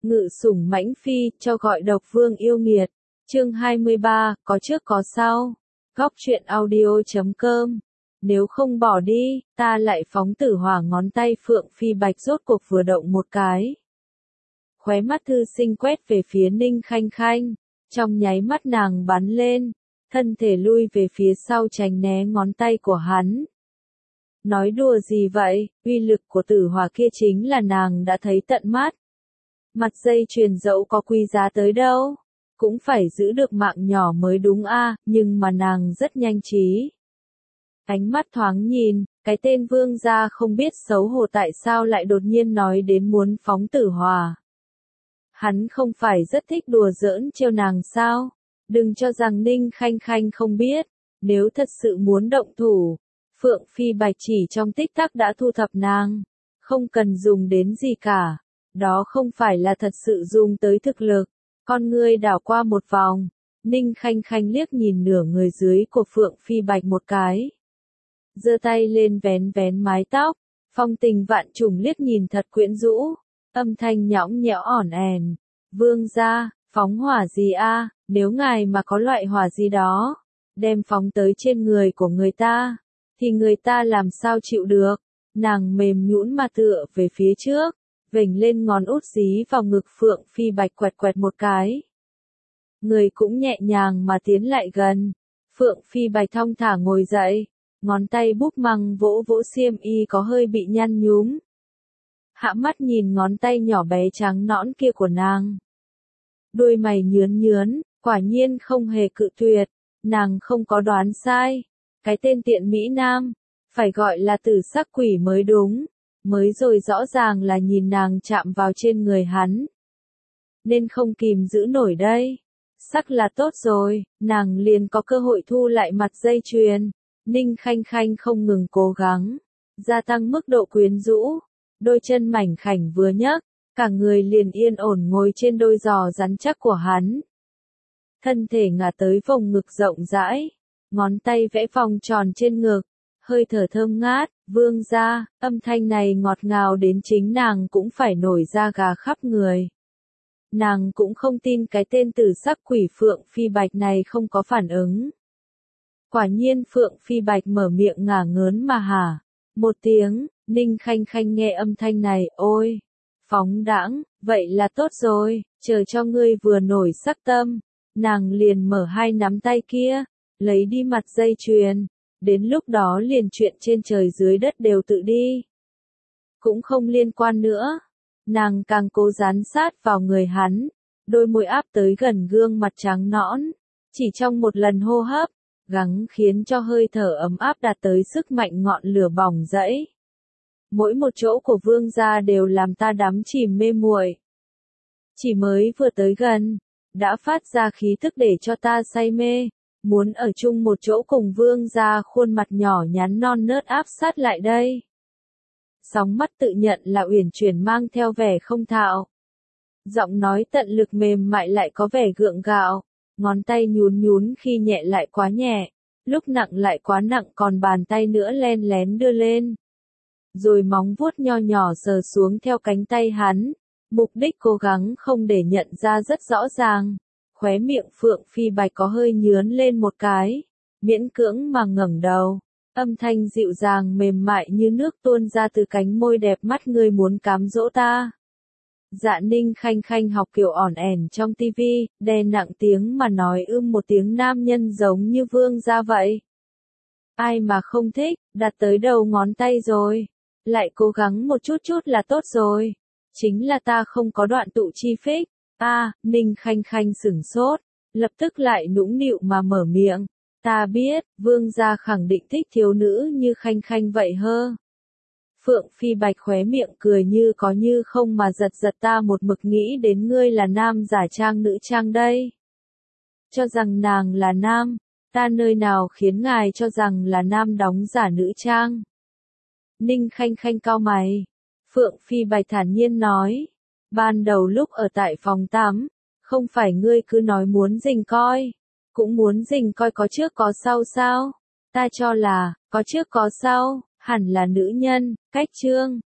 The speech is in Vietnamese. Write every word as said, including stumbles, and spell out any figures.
Ngự sủng mãnh phi, cho gọi độc vương yêu nghiệt. Chương hai mươi ba, có trước có sau. Góc truyện audio chấm com. Nếu không bỏ đi, ta lại phóng tử hỏa. Ngón tay Phượng Phi Bạch rốt cuộc vừa động một cái. Khóe mắt thư sinh quét về phía Ninh Khanh Khanh. Trong nháy mắt nàng bắn lên, thân thể lui về phía sau tránh né ngón tay của hắn. Nói đùa gì vậy, uy lực của tử hỏa kia chính là nàng đã thấy tận mắt. Mặt dây chuyền dẫu có quý giá tới đâu, cũng phải giữ được mạng nhỏ mới đúng a, nhưng mà nàng rất nhanh trí. Ánh mắt thoáng nhìn, cái tên vương gia không biết xấu hổ tại sao lại đột nhiên nói đến muốn phóng tử hỏa. Hắn không phải rất thích đùa giỡn trêu nàng sao? Đừng cho rằng Ninh Khanh Khanh không biết, nếu thật sự muốn động thủ, Phượng Phi Bạch chỉ trong tích tắc đã thu thập nàng, không cần dùng đến gì cả. Đó không phải là thật sự dùng tới thực lực. Con ngươi đảo qua một vòng, Ninh Khanh Khanh liếc nhìn nửa người dưới của Phượng Phi Bạch một cái. Giơ tay lên vén vén mái tóc, phong tình vạn trùng liếc nhìn thật quyến rũ, âm thanh nhõng nhẽo ỏn ẻn. Vương gia, phóng hỏa gì a? Nếu ngài mà có loại hỏa gì đó, đem phóng tới trên người của người ta, thì người ta làm sao chịu được? Nàng mềm nhũn mà tựa về phía trước, vểnh lên ngón út dí vào ngực Phượng Phi Bạch quẹt quẹt một cái. Người cũng nhẹ nhàng mà tiến lại gần. Phượng Phi Bạch thong thả ngồi dậy, ngón tay búp măng vỗ vỗ xiêm y có hơi bị nhăn nhúm. Hạ mắt nhìn ngón tay nhỏ bé trắng nõn kia của nàng. Đôi mày nhướn nhướn, quả nhiên không hề cự tuyệt, nàng không có đoán sai. Cái tên tiện Mỹ Nam, phải gọi là tử sắc quỷ mới đúng. Mới rồi rõ ràng là nhìn nàng chạm vào trên người hắn, nên không kìm giữ nổi đây. Sắc là tốt rồi, nàng liền có cơ hội thu lại mặt dây chuyền. Ninh Khanh Khanh không ngừng cố gắng, gia tăng mức độ quyến rũ. Đôi chân mảnh khảnh vừa nhấc, cả người liền yên ổn ngồi trên đôi giò rắn chắc của hắn. Thân thể ngả tới vòng ngực rộng rãi, ngón tay vẽ vòng tròn trên ngực. Hơi thở thơm ngát, vương gia, âm thanh này ngọt ngào đến chính nàng cũng phải nổi da gà khắp người. Nàng cũng không tin cái tên tử sắc quỷ Phượng Phi Bạch này không có phản ứng. Quả nhiên Phượng Phi Bạch mở miệng ngả ngớn mà hả. Một tiếng, Ninh Khanh Khanh nghe âm thanh này, ôi, phóng đãng, vậy là tốt rồi, chờ cho ngươi vừa nổi sắc tâm. Nàng liền mở hai nắm tay kia, lấy đi mặt dây chuyền. Đến lúc đó liền chuyện trên trời dưới đất đều tự đi. Cũng không liên quan nữa. Nàng càng cố dán sát vào người hắn, đôi môi áp tới gần gương mặt trắng nõn. Chỉ trong một lần hô hấp, gắng khiến cho hơi thở ấm áp đạt tới sức mạnh ngọn lửa bỏng rẫy. Mỗi một chỗ của vương gia đều làm ta đắm chìm mê muội. Chỉ mới vừa tới gần, đã phát ra khí thức để cho ta say mê. Muốn ở chung một chỗ cùng vương gia, khuôn mặt nhỏ nhắn non nớt áp sát lại đây. Sóng mắt tự nhận là uyển chuyển mang theo vẻ không thạo. Giọng nói tận lực mềm mại lại có vẻ gượng gạo. Ngón tay nhún nhún khi nhẹ lại quá nhẹ, lúc nặng lại quá nặng, còn bàn tay nữa len lén đưa lên. Rồi móng vuốt nho nhỏ sờ xuống theo cánh tay hắn, mục đích cố gắng không để nhận ra rất rõ ràng. Khóe miệng Phượng Phi Bạch có hơi nhướn lên một cái, miễn cưỡng mà ngẩng đầu, âm thanh dịu dàng mềm mại như nước tuôn ra từ cánh môi đẹp mắt, ngươi muốn cám dỗ ta. Dạ Ninh Khanh Khanh học kiểu ỏn ẻn trong tivi, đè nặng tiếng mà nói ưm một tiếng nam nhân giống như vương gia vậy. Ai mà không thích, đặt tới đầu ngón tay rồi, lại cố gắng một chút chút là tốt rồi. Chính là ta không có đoạn tụ chi phích. A, à, Ninh Khanh Khanh sửng sốt, lập tức lại nũng nịu mà mở miệng. Ta biết, vương gia khẳng định thích thiếu nữ như Khanh Khanh vậy hơ. Phượng Phi Bạch khóe miệng cười như có như không mà giật giật, ta một mực nghĩ đến ngươi là nam giả trang nữ trang đây. Cho rằng nàng là nam, ta nơi nào khiến ngài cho rằng là nam đóng giả nữ trang. Ninh Khanh Khanh cau mày. Phượng Phi Bạch thản nhiên nói. Ban đầu lúc ở tại phòng tắm, không phải ngươi cứ nói muốn rình coi, cũng muốn rình coi có trước có sau sao? Ta cho là, có trước có sau, hẳn là nữ nhân, cách trương,